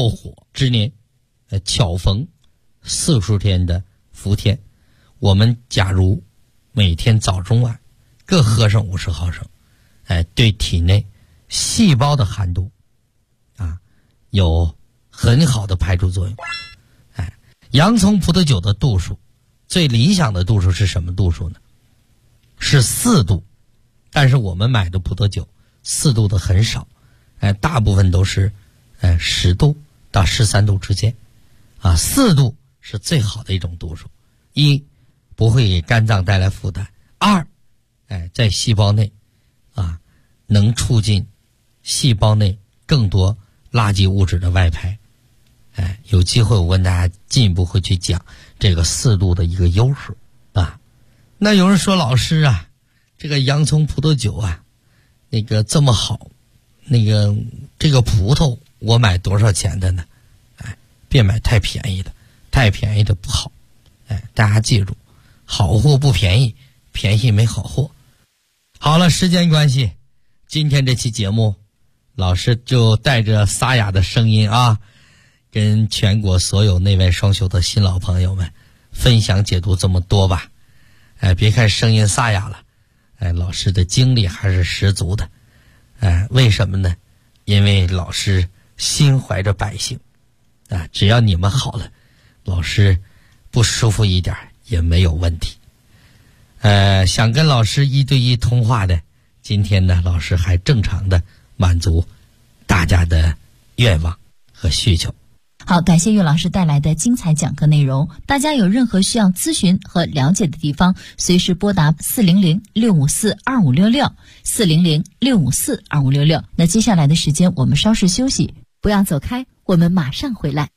燥火之年，巧逢40天的伏天，我们假如每天早中晚各喝上50毫升，对体内细胞的寒度有很好的排除作用。洋葱葡萄酒的度数，最理想的度数是什么度数呢？是4度，但是我们买的葡萄酒4度的很少，大部分都是10度到13度之间，4度是最好的一种度数。一，不会给肝脏带来负担；二，在细胞内能促进细胞内更多垃圾物质的外排。有机会我跟大家进一步会去讲这个4度的一个优势那有人说，老师这个洋葱葡萄酒那个这么好，这个葡萄我买多少钱的呢？别买太便宜的，太便宜的不好。大家记住，好货不便宜，便宜没好货。好了，时间关系，今天这期节目老师就带着沙哑的声音跟全国所有内外双修的新老朋友们分享解读这么多吧。别看声音沙哑了，老师的精力还是十足的。为什么呢？因为老师心怀着百姓只要你们好了，老师不舒服一点也没有问题。想跟老师1对1通话的，今天呢，老师还正常的满足大家的愿望和需求。 好，感谢岳老师带来的精彩讲课内容。大家有任何需要咨询和了解的地方，随时拨打400-654-2566，400-654-2566。那接下来的时间我们稍事休息，不要走开，我们马上回来。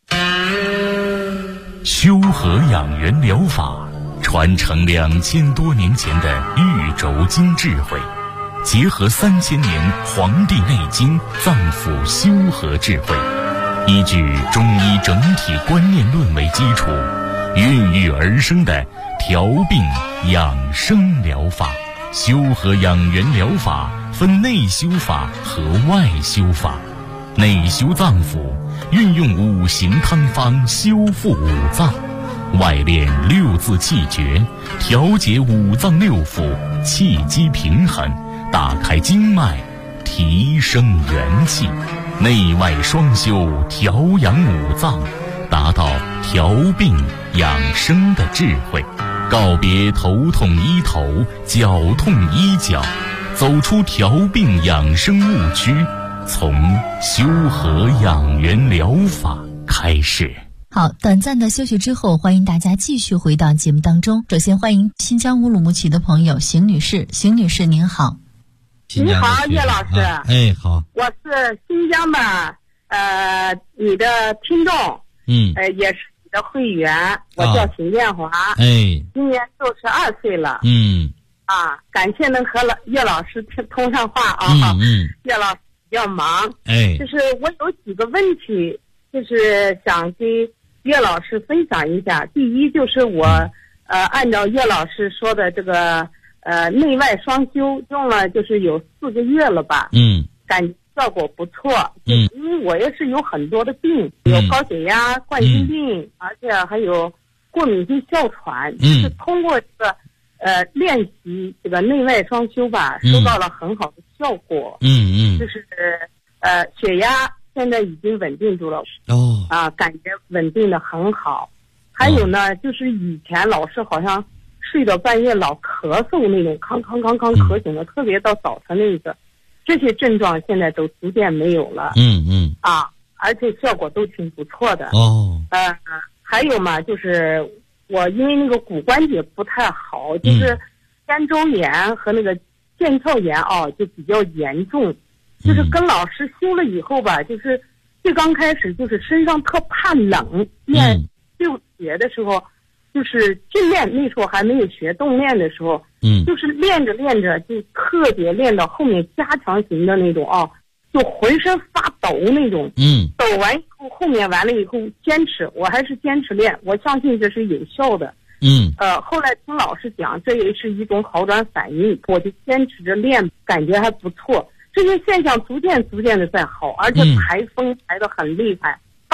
修和养元疗法传承2000多年前的玉轴经智慧，结合3000年《黄帝内经》脏腑修和智慧，依据中医整体观念论为基础，孕育而生的调病养生疗法。修和养元疗法分内修法和外修法。内修脏腑，运用5行汤方修复五脏；外练6字气诀，调节五脏六腑，气机平衡，打开经脉，提升元气。内外双修，调养五脏，达到调病养生的智慧。告别头痛医头，脚痛医脚，走出调病养生误区，从修和养元疗法开始。 好，短暂的休息之后，欢迎大家继续回到节目当中。首先欢迎新疆乌鲁木齐的朋友邢女士。邢女士您好。 你好，岳老师。 好。 我是新疆的你的听众，也是你的会员，我叫邢建华，今年62岁了，感谢能和岳老师通上话岳老师比较忙，就是我有几个问题，就是想跟岳老师分享一下。第一就是我按照岳老师说的这个内外双修用了就是有4个月了吧，感觉效果不错，因为我也是有很多的病，有高血压、冠心病，而且还有过敏性哮喘，就是通过这个练习这个内外双修吧，收到了很好的效果，就是血压现在已经稳定住了，感觉稳定的很好。还有呢，就是以前老是好像睡到半夜老咳嗽那种，康咳醒了，特别到早晨那个，这些症状现在都逐渐没有了，而且效果都挺不错的。还有嘛，就是我因为那个骨关节不太好，就是肩周炎和那个腱鞘炎就比较严重，就是跟老师修了以后吧，就是最刚开始就是身上特怕冷，练6节的时候。就是训练那时候还没有学动练的时候，就是练着练着就特别练到后面加强型的那种就浑身发抖那种，抖完以后后面完了以后坚持，我还是坚持练，我相信这是有效的，后来听老师讲这也是一种好转反应，我就坚持着练，感觉还不错，这些现象逐渐的在好，而且排风排得很厉害，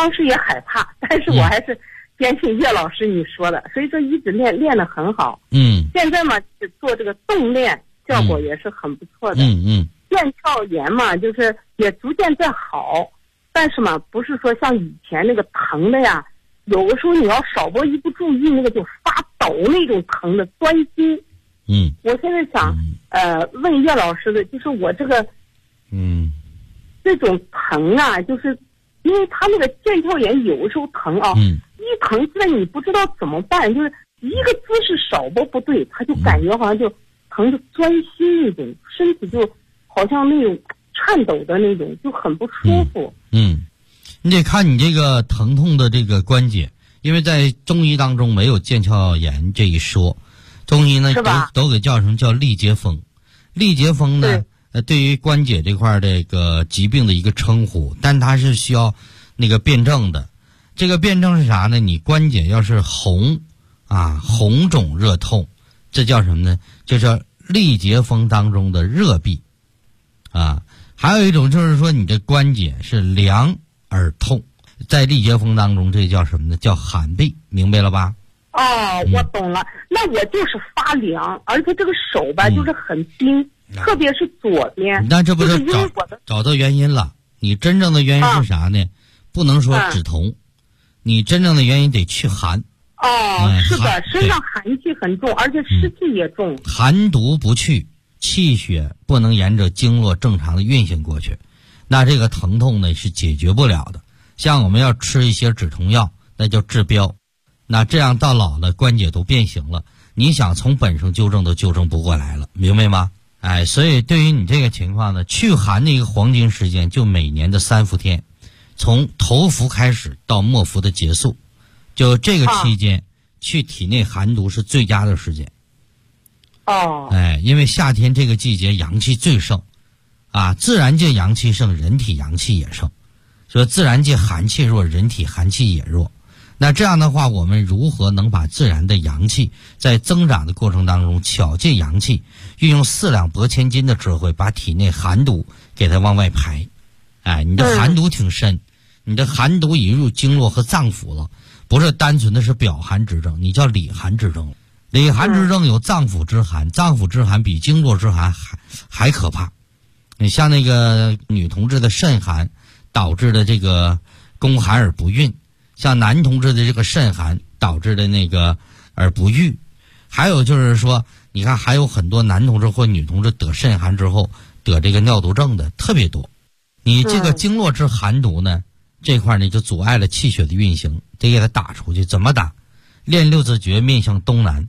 当时也害怕，但是我还是坚信叶老师你说的，所以说一直练得很好。现在嘛，做这个动练效果也是很不错的。腱鞘炎嘛，就是也逐渐在好，但是嘛，不是说像以前那个疼的呀，有的时候你要稍微一不注意，那个就发抖那种疼的钻心。我现在想问叶老师的，就是我这个这种疼啊，就是因为他那个腱鞘炎有时候疼啊，一疼起来你不知道怎么办，就是一个姿势稍不对，他就感觉好像就疼的钻心那种，身体就好像那种颤抖的那种，就很不舒服。 你得看你这个疼痛的这个关节，因为在中医当中没有腱鞘炎这一说，中医呢都给叫成叫历节风。历节风呢，对于关节这块这个疾病的一个称呼，但它是需要那个辩证的。这个辩证是啥呢？你关节要是红肿热痛，这叫什么呢？这叫历节风当中的热痹啊。还有一种就是说你的关节是凉而痛，在历节风当中这叫什么呢？叫寒痹，明白了吧？ 我懂了。那我就是发凉，而且这个手吧就是很冰，特别是左边。 那这不就找到原因了？你真正的原因是啥呢？不能说止痛，你真正的原因得去寒。 是的，身上寒气很重，而且湿气也重。 寒毒不去，气血不能沿着经络正常的运行过去，那这个疼痛呢是解决不了的。像我们要吃一些止痛药，那叫治标。那这样到老了关节都变形了，你想从本上纠正都纠正不过来了，明白吗？所以对于你这个情况呢，祛寒的一个黄金时间就每年的3伏天，从头伏开始到末伏的结束，就这个期间去体内寒毒是最佳的时间。因为夏天这个季节阳气最盛自然界阳气盛，人体阳气也盛，所以自然界寒气弱，人体寒气也弱。那这样的话，我们如何能把自然的阳气在增长的过程当中巧借阳气，运用4两拨千斤的智慧，把体内寒毒给它往外排。你的寒毒挺深，你的寒毒已入经络和脏腑了，不是单纯的是表寒之症，你叫里寒之症。里寒之症有脏腑之寒，脏腑之寒比经络之寒还可怕。你像那个女同志的肾寒导致的这个宫寒而不孕，像男同志的这个肾寒导致的那个而不育，还有就是说，你看还有很多男同志或女同志得肾寒之后得这个尿毒症的特别多。你这个经络之寒毒呢，这块呢就阻碍了气血的运行，得给它打出去。怎么打？练6字诀面向东南。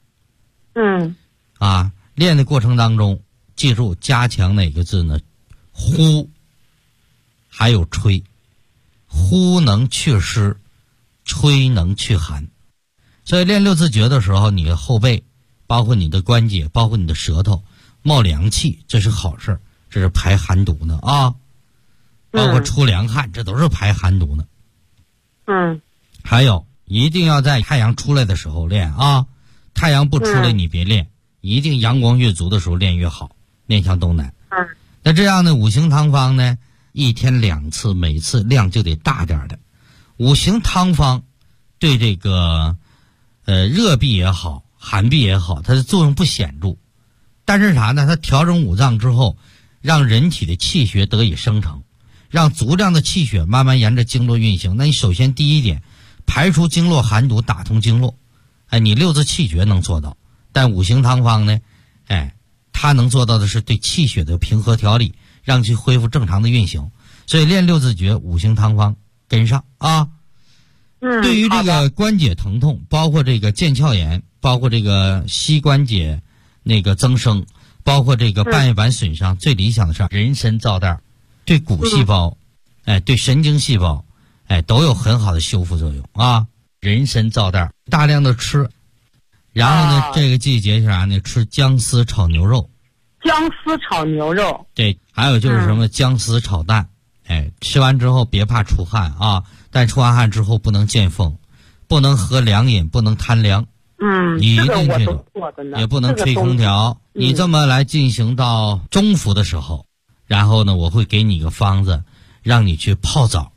练的过程当中，记住加强哪个字呢？呼，还有吹。呼能祛湿，吹能祛寒。所以练6字诀的时候，你的后背，包括你的关节，包括你的舌头冒凉气，这是好事，这是排寒毒呢包括出凉汗，这都是排寒毒呢。还有一定要在太阳出来的时候练太阳不出来你别练，一定阳光越足的时候练越好，面向东南。那这样的五行汤方呢，1天2次，每次量就得大点的。五行汤方对这个热痹也好，寒痹也好，它的作用不显著，但是啥呢？它调整五脏之后，让人体的气血得以生成，让足量的气血慢慢沿着经络运行。那你首先第一点，排除经络寒毒，打通经络。你6字气诀能做到，但五行汤方呢，它能做到的是对气血的平和调理，让其恢复正常的运行。所以练6字诀，五行汤方跟上对于这个关节疼痛，包括这个腱鞘炎，包括这个膝关节那个增生，包括这个半月板损伤，最理想的是人参皂袋，对骨细胞对神经细胞都有很好的修复作用人参皂袋大量的吃。然后呢这个季节是啥呢？吃姜丝炒牛肉。 姜丝炒牛肉。 对，还有就是什么姜丝炒蛋。吃完之后别怕出汗但出完汗之后不能见风，不能喝凉饮，不能贪凉。你一定记住，也不能吹空调。你这么来进行到中伏的时候，然后呢我会给你一个方子，让你去泡澡。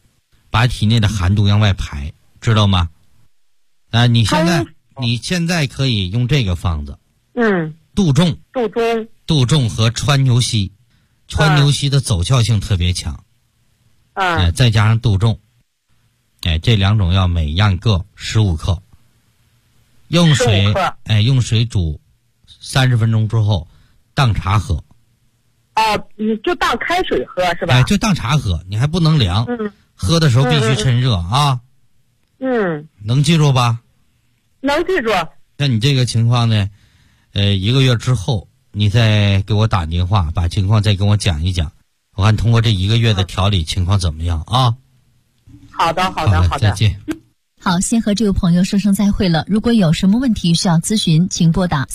把体内的寒毒向外排，知道吗？你现在可以用这个方子，杜仲和川牛膝，川牛膝的走效性特别强，再加上杜仲，这2种药每样各15克，用水煮30分钟之后当茶喝。 你就当开水喝是吧？ 就当茶喝，你还不能凉，喝的时候必须趁热啊。能记住吧？ 能记住。 那你这个情况呢，1个月之后你再给我打电话，把情况再跟我讲一讲，我看通过这1个月的调理情况怎么样啊？ 好的， 再见。 好，先和这位朋友说声再会了。如果有什么问题需要咨询，请拨打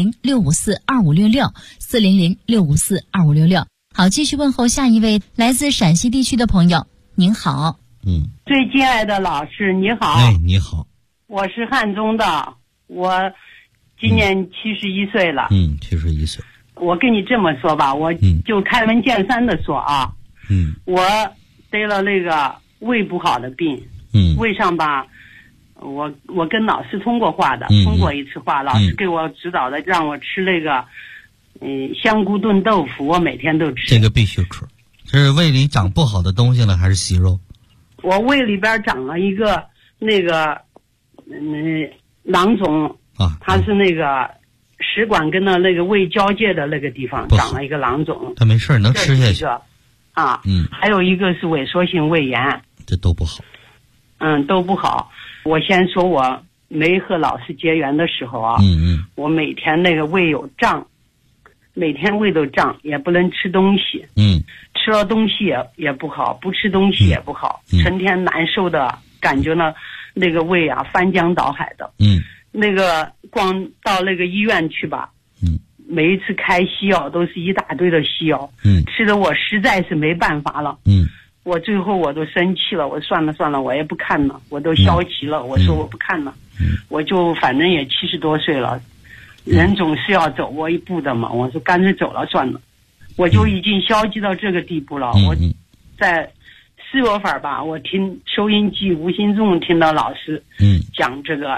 400-654-2566，400-654-2566。好，继续问候下一位来自陕西地区的朋友。您好。 最敬爱的老师，你好。 你好。 我是汉中的，我今年71岁了。 71岁。 我跟你这么说吧，我就开门见山的说啊，我得了那个胃不好的病。胃上吧，我跟老师通过话的，通过一次话，老师给我指导的，让我吃那个香菇炖豆腐，我每天都吃。 这个必须吃。是胃里长不好的东西了，还是息肉？ 我胃里边长了一个那个囊肿啊，它是那个食管跟那个胃交界的那个地方长了一个囊肿。 它没事，能吃下去。 还有一个是萎缩性胃炎， 这都不好。 都不好。我先说我没和老师结缘的时候啊，我每天那个胃有胀，每天胃都胀，也不能吃东西，吃了东西也不好，不吃东西也不好，成天难受的感觉呢，那个胃啊翻江倒海的，那个光到那个医院去吧，每一次开西药都是一大堆的西药，吃的我实在是没办法了，我最后我都生气了，我算了，我也不看了，我都消极了，我说我不看了，我就反正也70多岁了，人总是要走过一步的嘛，我说干脆走了算了，我就已经消极到这个地步了。我在4月份吧，我听收音机无形中听到老师讲这个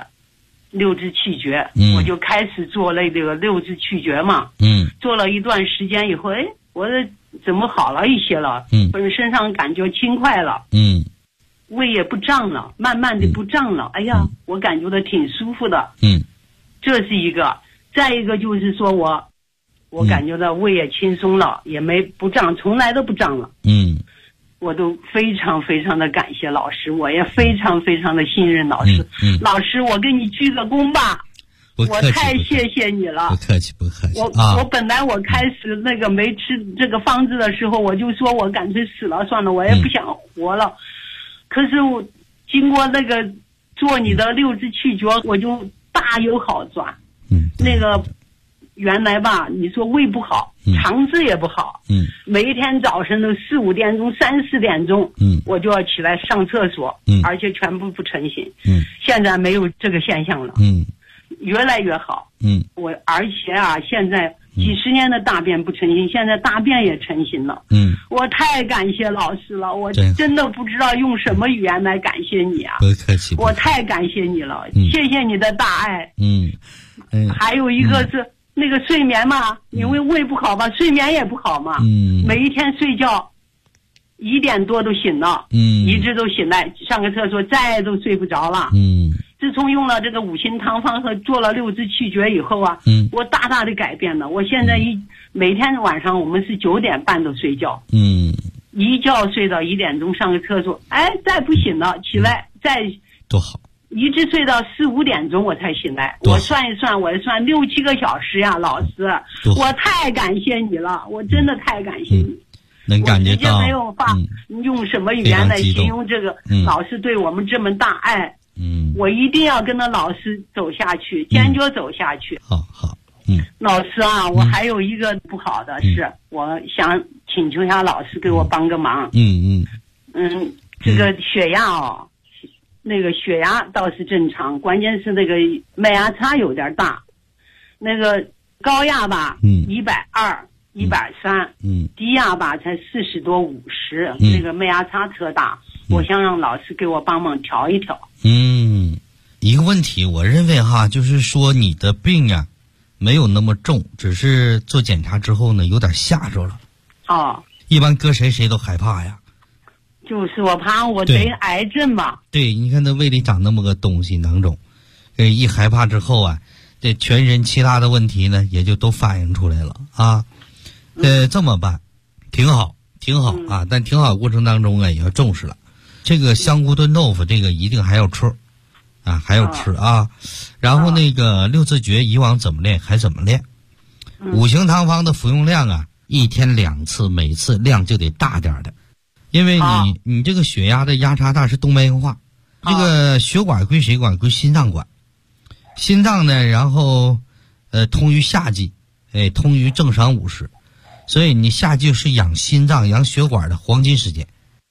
6支气绝，我就开始做那个6支气绝嘛，做了一段时间以后，我怎么好了一些了，身上感觉轻快了，胃也不胀了，慢慢的不胀了，哎呀，我感觉到挺舒服的，这是一个。再一个就是说我感觉到胃也轻松了，也不胀，从来都不胀了，我都非常非常的感谢老师，我也非常非常的信任老师，老师我给你鞠个躬吧，我太谢谢你了。 不客气。 我本来我开始那个没吃这个方子的时候，我就说我干脆死了算了，我也不想活了。可是我经过那个做你的6支气绝，我就大有好转。那个原来吧，你说胃不好，肠子也不好，每一天早晨都4、5点钟、3、4点钟，我就要起来上厕所，而且全部不成型。现在没有这个现象了，越来越好。我而且啊，现在几十年的大便不成形，现在大便也成型了。我太感谢老师了，我真的不知道用什么语言来感谢你啊！ 不客气， 我太感谢你了，谢谢你的大爱。还有一个是那个睡眠嘛，因为胃不好吧，睡眠也不好嘛。每一天睡觉1点多都醒了，一直都醒来，上个厕所再都睡不着了。自从用了这个5行汤方和做了6支气绝以后啊，我大大的改变了。我现在每天晚上我们是9点半都睡觉，一觉睡到1点钟上个厕所，再不醒了起来再多好， 一直睡到4、5点钟我才醒来。我算一算，我算6、7个小时呀，老师，我太感谢你了，我真的太感谢你。 能感觉到， 我直接没有法用什么语言来形容这个老师对我们这么大爱。我一定要跟着老师走下去，坚决走下去。 好。 老师啊，我还有一个不好的是，我想请求一下老师给我帮个忙。这个血压那个血压倒是正常，关键是那个脉压差有点大，那个高压吧，120、130，低压吧才40多50，那个脉压差特大。 我想让老师给我帮忙调一调。 一个问题，我认为哈，就是说你的病呀，没有那么重，只是做检查之后呢，有点吓着了。一般搁谁都害怕呀。 就是我怕我得癌症嘛。 对，你看那胃里长那么个东西囊肿，一害怕之后啊，这全身其他的问题呢，也就都反映出来了啊。这么办，挺好啊。但挺好过程当中啊，也要重视了。这个香菇炖豆腐，这个一定还要吃。还要吃啊，然后那个六字诀以往怎么练还怎么练。五行汤方的服用量啊，1天2次，每次量就得大点的，因为你这个血压的压差大是动脉硬化，这个血管归谁管？归心脏管。心脏呢，然后通于夏季，通于正常午时，所以你夏季是养心脏、养血管的黄金时间。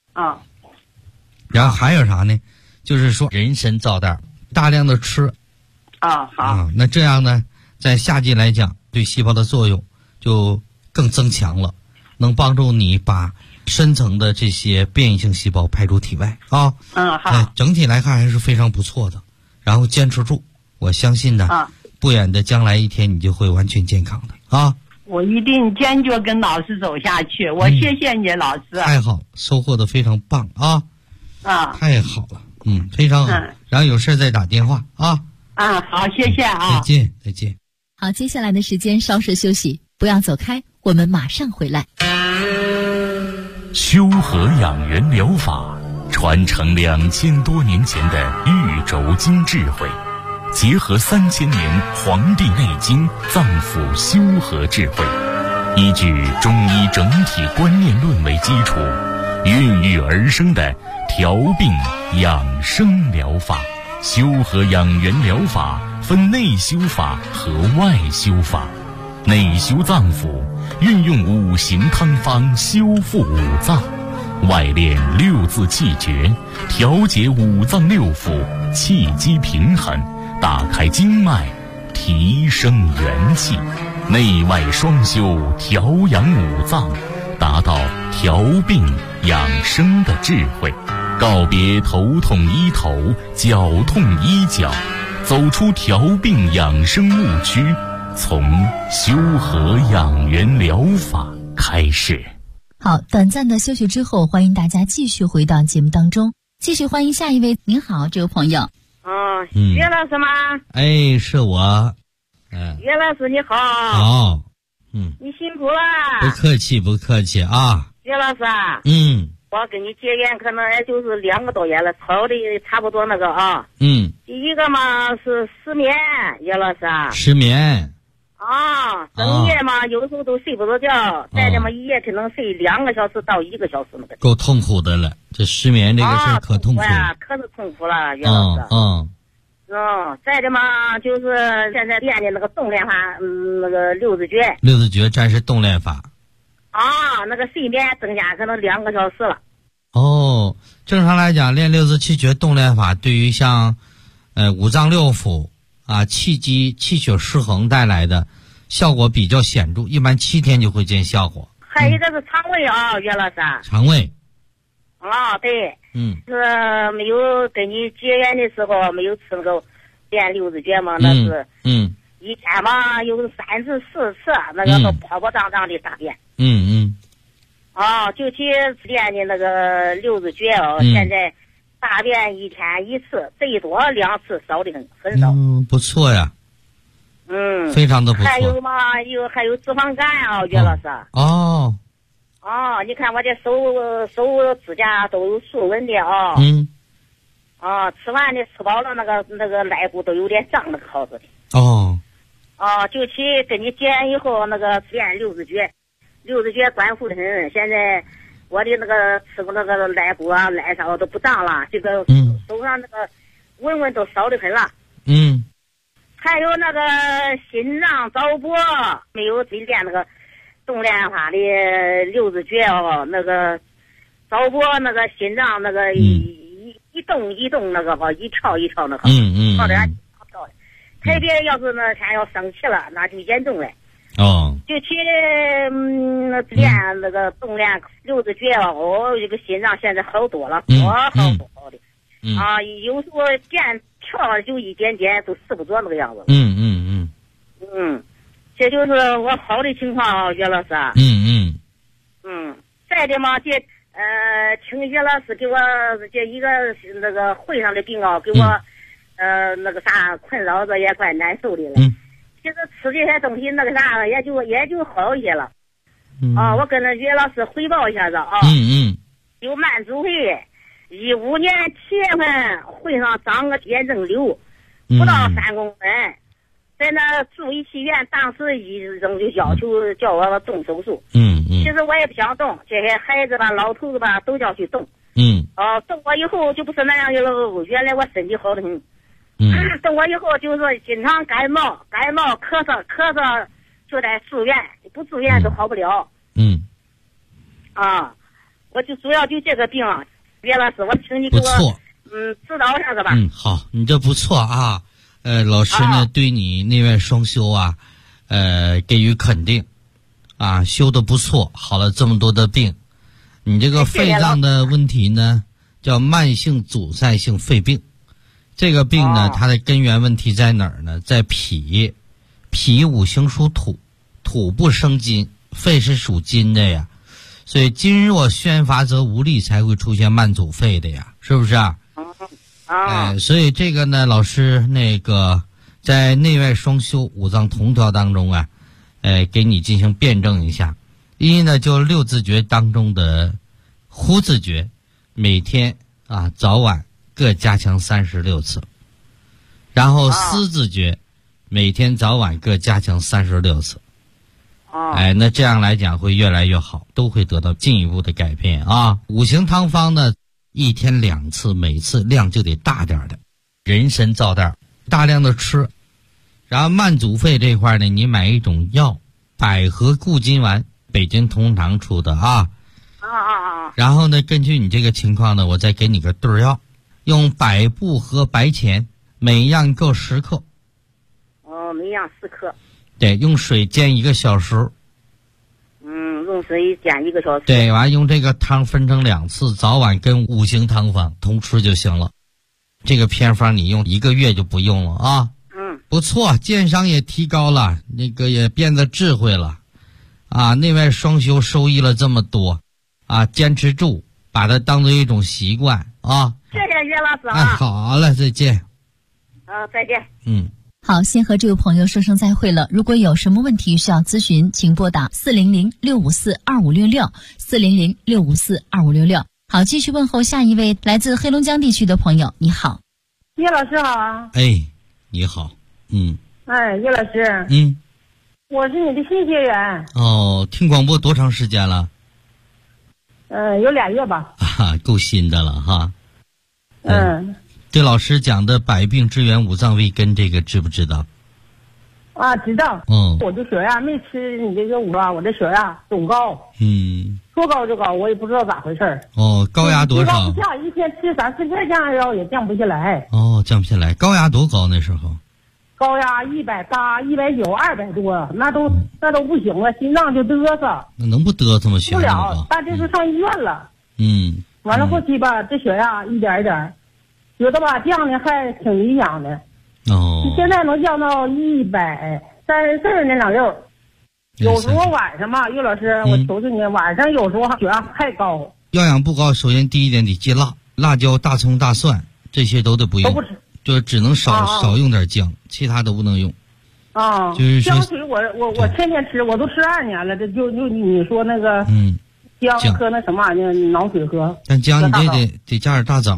然后还有啥呢？就是说人参皂蛋大量的吃好那这样呢，在夏季来讲，对细胞的作用就更增强了，能帮助你把深层的这些变异性细胞排出体外好。整体来看还是非常不错的，然后坚持住，我相信呢，不远的将来一天你就会完全健康的啊。 我一定坚决跟老师走下去，我谢谢你老师。 太好，收获的非常棒啊。太好了。非常好。然后有事再打电话啊。 好，谢谢啊。 再见。 好，接下来的时间稍事休息，不要走开，我们马上回来。 修和养元疗法传承2000多年前的玉轴经智慧，结合3000年《黄帝内经》脏腑修和智慧，依据中医整体观念论为基础，孕育而生的调病养生疗法。修和养元疗法分内修法和外修法。内修脏腑，运用五行汤方修复五脏；外练6字气诀，调节五脏六腑，气机平衡，打开经脉，提升元气。内外双修，调养五脏，达到调病养生的智慧。告别头痛医头，脚痛医脚，走出调病养生误区，从修和养元疗法开始。 好，短暂的休息之后，欢迎大家继续回到节目当中，继续欢迎下一位。您好，这位朋友。 岳老师吗？ 是我。 岳老师你好。 好。 你辛苦了。 不客气不客气啊。 岳老师。我跟你结缘可能也就是2个多月了，吵的差不多那个啊。第一个嘛是失眠，岳老师。 失眠。 整夜嘛，有时候都睡不着觉，再这么一夜可能睡2个小时到1个小时那个。 够痛苦的了，这失眠这个事可痛苦了。 可是痛苦了，岳老师。再这么就是现在练的那个动练法，那个6字诀。 6字诀暂时动练法。 那个睡眠增加可能2个小时了。 正常来讲，练6字气诀动练法，对于像五脏六腑气机气血失衡带来的效果比较显著，一般7天就会见效果。 还有一个是肠胃岳老师。 肠胃。 对。是没有跟你结缘的时候没有吃那个练6字诀嘛，那是一天嘛有3次4次，那个都泡泡胀胀的大便。就去练的那个6字诀现在大便一天1次，最多2次，少的很少。 不错呀。非常的不错。 还有嘛，还有脂肪肝岳老师。你看我这手指甲都有竖纹的吃完的吃饱了那个肋骨都有点胀那个好子的。就去跟你结缘以后那个练6字诀，6字诀关乎的很。现在我的那个吃过那个肋骨肋梢都不胀了，这个手上那个纹纹都少的很了。还有那个心脏早搏，没有最练那个动练法的6字诀那个早搏那个心脏那个一动一动那个一跳一跳那个跳的。特别要是那天要生气了，那就严重了。 哦。 就去练那个动练六字诀这个心脏现在好多了，好的。有时候电跳就一点点都使不着那个样子。这就是我好的情况，岳老师。再的嘛，请岳老师给我这一个那个会上的病给我那个啥困扰着也怪难受的了。其实吃这些东西那个啥也就好一些了。我跟那岳老师汇报一下子啊。有慢阻肺，15年7月份会上长个炎症瘤，不到3公分。在那住一期院，当时医生就要求叫我动手术。其实我也不想动，这些孩子吧、老头子吧都叫去动。动过以后就不是那样的了，原来我身体好得很。动过以后就是经常感冒、咳嗽，就得住院，不住院都好不了。我就主要就这个病，岳老师，我请你给我指导一下子吧。 好，你这不错啊。老师呢对你内外双修给予肯定修得不错，好了这么多的病。你这个肺脏的问题呢叫慢性阻塞性肺病。这个病呢它的根源问题在哪儿呢？在脾五行属土，土不生金，肺是属金的呀，所以金弱宣发则无力，才会出现慢阻肺的呀，是不是啊？所以这个呢，老师那个在内外双修五脏同调当中给你进行辩证一下。一呢，就六字诀当中的呼字诀，每天早晚各加强36次，然后思字诀，每天早晚各加强36次。那这样来讲会越来越好，都会得到进一步的改变五行汤方呢，1天2次，每次量就得大点的，人参皂袋大量的吃。然后慢阻肺这块呢，你买一种药，百合固金丸，北京同堂出的然后呢，根据你这个情况呢，我再给你个对药，用百部和白钱，每样各10克。 每样10克。 对，用水煎1个小时。 用水煎1个小时。 对，完用这个汤分成2次，早晚跟五行汤方同吃就行了。这个偏方你用1个月就不用了不错，鉴赏也提高了，那个也变得智慧了内外双修收益了这么多坚持住，把它当做一种习惯谢谢岳老师好了，再见。 再见。 好，先和这位朋友说声再会了。如果有什么问题需要咨询，请拨打400-654-2566，400-654-2566。好，继续问候下一位来自黑龙江地区的朋友。你好， 叶老师好。 你好。 叶老师。我是你的新学员。 听广播多长时间了？ 有2月吧。 够新的了哈。对老师讲的百病之源五脏未根，这个知不知道？ 知道。我这血压没吃你这个我这血压总高。说高就高，我也不知道咋回事。 高压多少？ 不下，一天吃3-4片降压药也降不下来。 降不下来。高压多高那时候？ 高压180、190、200多，那都不行了，心脏就嘚瑟。 那能不嘚瑟吗？ 不了，大这就上医院了。完了后期吧，这血压一点一点。有的吧降的还挺理想的，现在能降到134那两溜。有时候晚上嘛，岳老师，我求求你，晚上有时候血压太高。 药养不高，首先第一点得戒辣，辣椒、大葱、大蒜这些都得不用， 都不吃， 就只能少用点姜，其他都不能用。就是姜水我天天吃，我都吃2年了，这就你说那个姜喝那什么玩意儿脑水喝。 但姜你得加点大枣。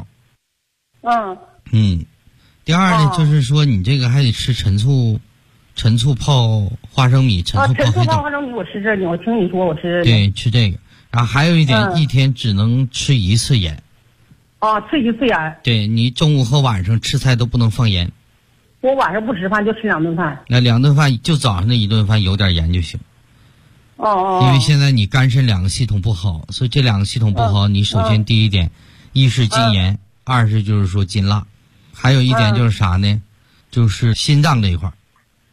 第二呢，就是说你这个还得吃陈醋泡花生米，陈醋泡花生米我吃这个，我听你说我吃。 对，吃这个。然后还有一点，一天只能吃1次盐。 吃1次盐。对， 你中午和晚上吃菜都不能放盐。 我晚上不吃饭就吃2顿饭。 那2顿饭就早上那1顿饭有点盐就行。因为现在你肝肾2个系统不好，所以这2个系统不好，你首先第一点，一是禁盐。2是就是说禁辣，还有一点就是啥呢？就是心脏这一块。 心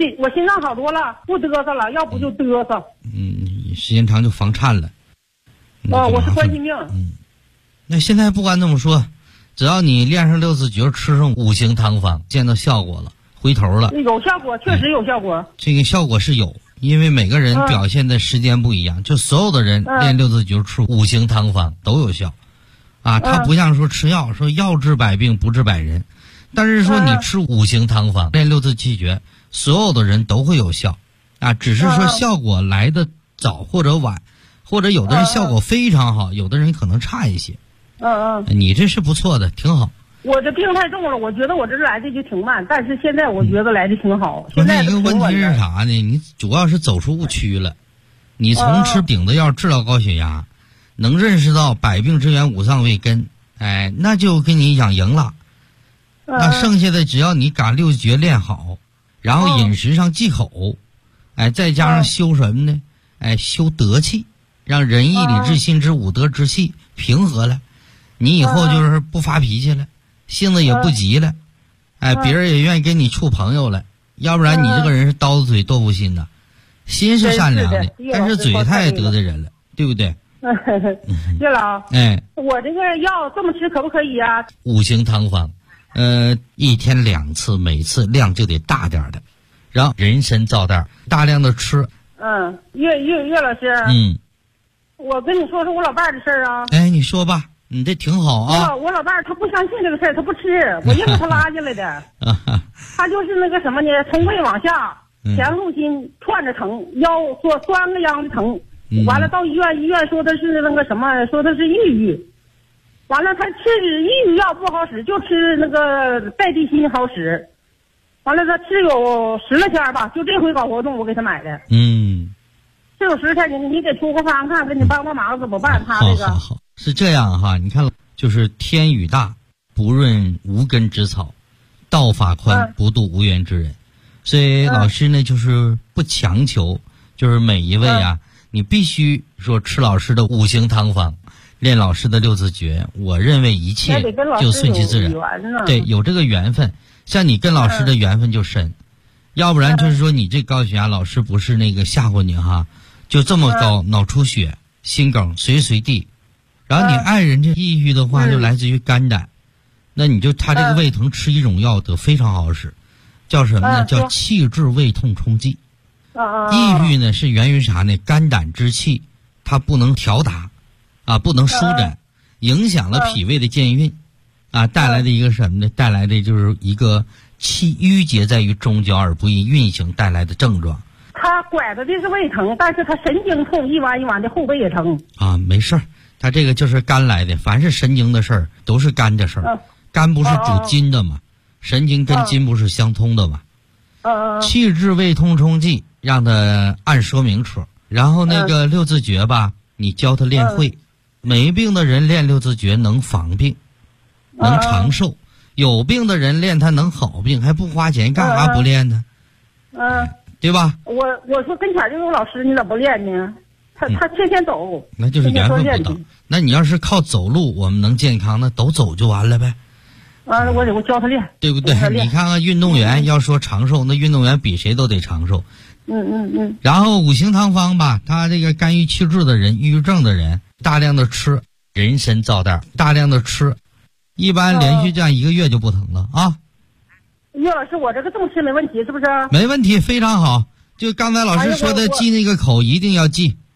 我心脏好多了，不嘚瑟了，要不就嘚瑟。 时间长就房颤了。 我是冠心病。 那现在不管怎么说，只要你练上六字诀，吃上五行汤方，见到效果了，回头了。 有效果，确实有效果。 这个效果是有，因为每个人表现的时间不一样，就所有的人练六字诀、吃五行汤方都有效。它不像说吃药，说药治百病不治百人，但是说你吃五行汤方、练六字气诀，所有的人都会有效。只是说效果来的早或者晚，或者有的人效果非常好，有的人可能差一些。你这是不错的，挺好。 我这病太重了，我觉得我这来的就挺慢，但是现在我觉得来的挺好。现在一个问题是啥呢？你主要是走出误区了。你从吃顶子药治疗高血压，能认识到百病之源五脏未根，那就跟你养赢了。那剩下的只要你把六诀练好，然后饮食上忌口，再加上修什么呢？修德气，让仁义礼智信之五德之气平和了，你以后就是不发脾气了，性子也不急了，别人也愿意跟你处朋友了。要不然你这个人是刀子嘴豆腐心的，心是善良的，但是嘴太得罪人了，对不对？ 岳老，我这个药这么吃可不可以啊？ 五行汤方，一天2次，每次量就得大点的，然后人参皂袋大量的吃。 岳老师，我跟你说说我老伴儿的事儿啊。 你说吧，你这挺好啊。 我老伴儿他不相信这个事儿，他不吃，我硬给他拉进来的。他就是那个什么呢，从背往下，前后心串着疼，腰说酸个秧子疼。完了到医院说的是那个什么，说的是抑郁。完了他吃抑郁药不好使，就吃那个代地心好使。完了他吃有10来天吧，就这回搞活动我给他买的。吃有10天，你给出个方看，给你帮帮忙怎么办？他这个好是这样哈，你看就是天雨大，不润无根之草，道法宽，不渡无缘之人。所以老师呢就是不强求，就是每一位你必须说吃老师的五行汤方，练老师的六字诀，我认为一切就顺其自然。对，有这个缘分，像你跟老师的缘分就深，要不然就是说你这高血压，老师不是那个吓唬你哈，就这么高，脑出血、心梗随地，然后你爱人这抑郁的话就来自于肝胆，那你就他这个胃疼吃一种药得非常好使，叫什么呢？叫气滞胃痛冲剂。抑郁呢是源于啥呢？肝胆之气它不能调达不能舒展，影响了脾胃的健运带来的一个什么呢？带来的就是一个气郁结在于中焦而不易运行带来的症状。 他拐的是胃疼，但是他神经痛，一弯一弯的后背也疼没事儿，他这个就是肝来的，凡是神经的事儿都是肝的事儿。肝不是主筋的吗？神经跟筋不是相通的吗？气滞胃痛冲剂让他按说明处，然后那个六字诀吧，你教他练会。没病的人练六字诀能防病，能长寿；有病的人练他能好病，还不花钱，干啥不练呢？对吧？ 我说跟前就有老师，你咋不练呢？他天天走， 那就是缘分不到。那你要是靠走路我们能健康，那都走就完了呗。 我教他练， 对不对？你看看运动员要说长寿，那运动员比谁都得长寿。然后五行汤方吧，他这个肝郁气滞的人、抑郁症的人，大量的吃人参皂袋，大量的吃，一般连续这样1个月就不疼了啊。 岳老师，我这个这么吃没问题是不是？ 没问题，非常好。就刚才老师说的，记那个口一定要记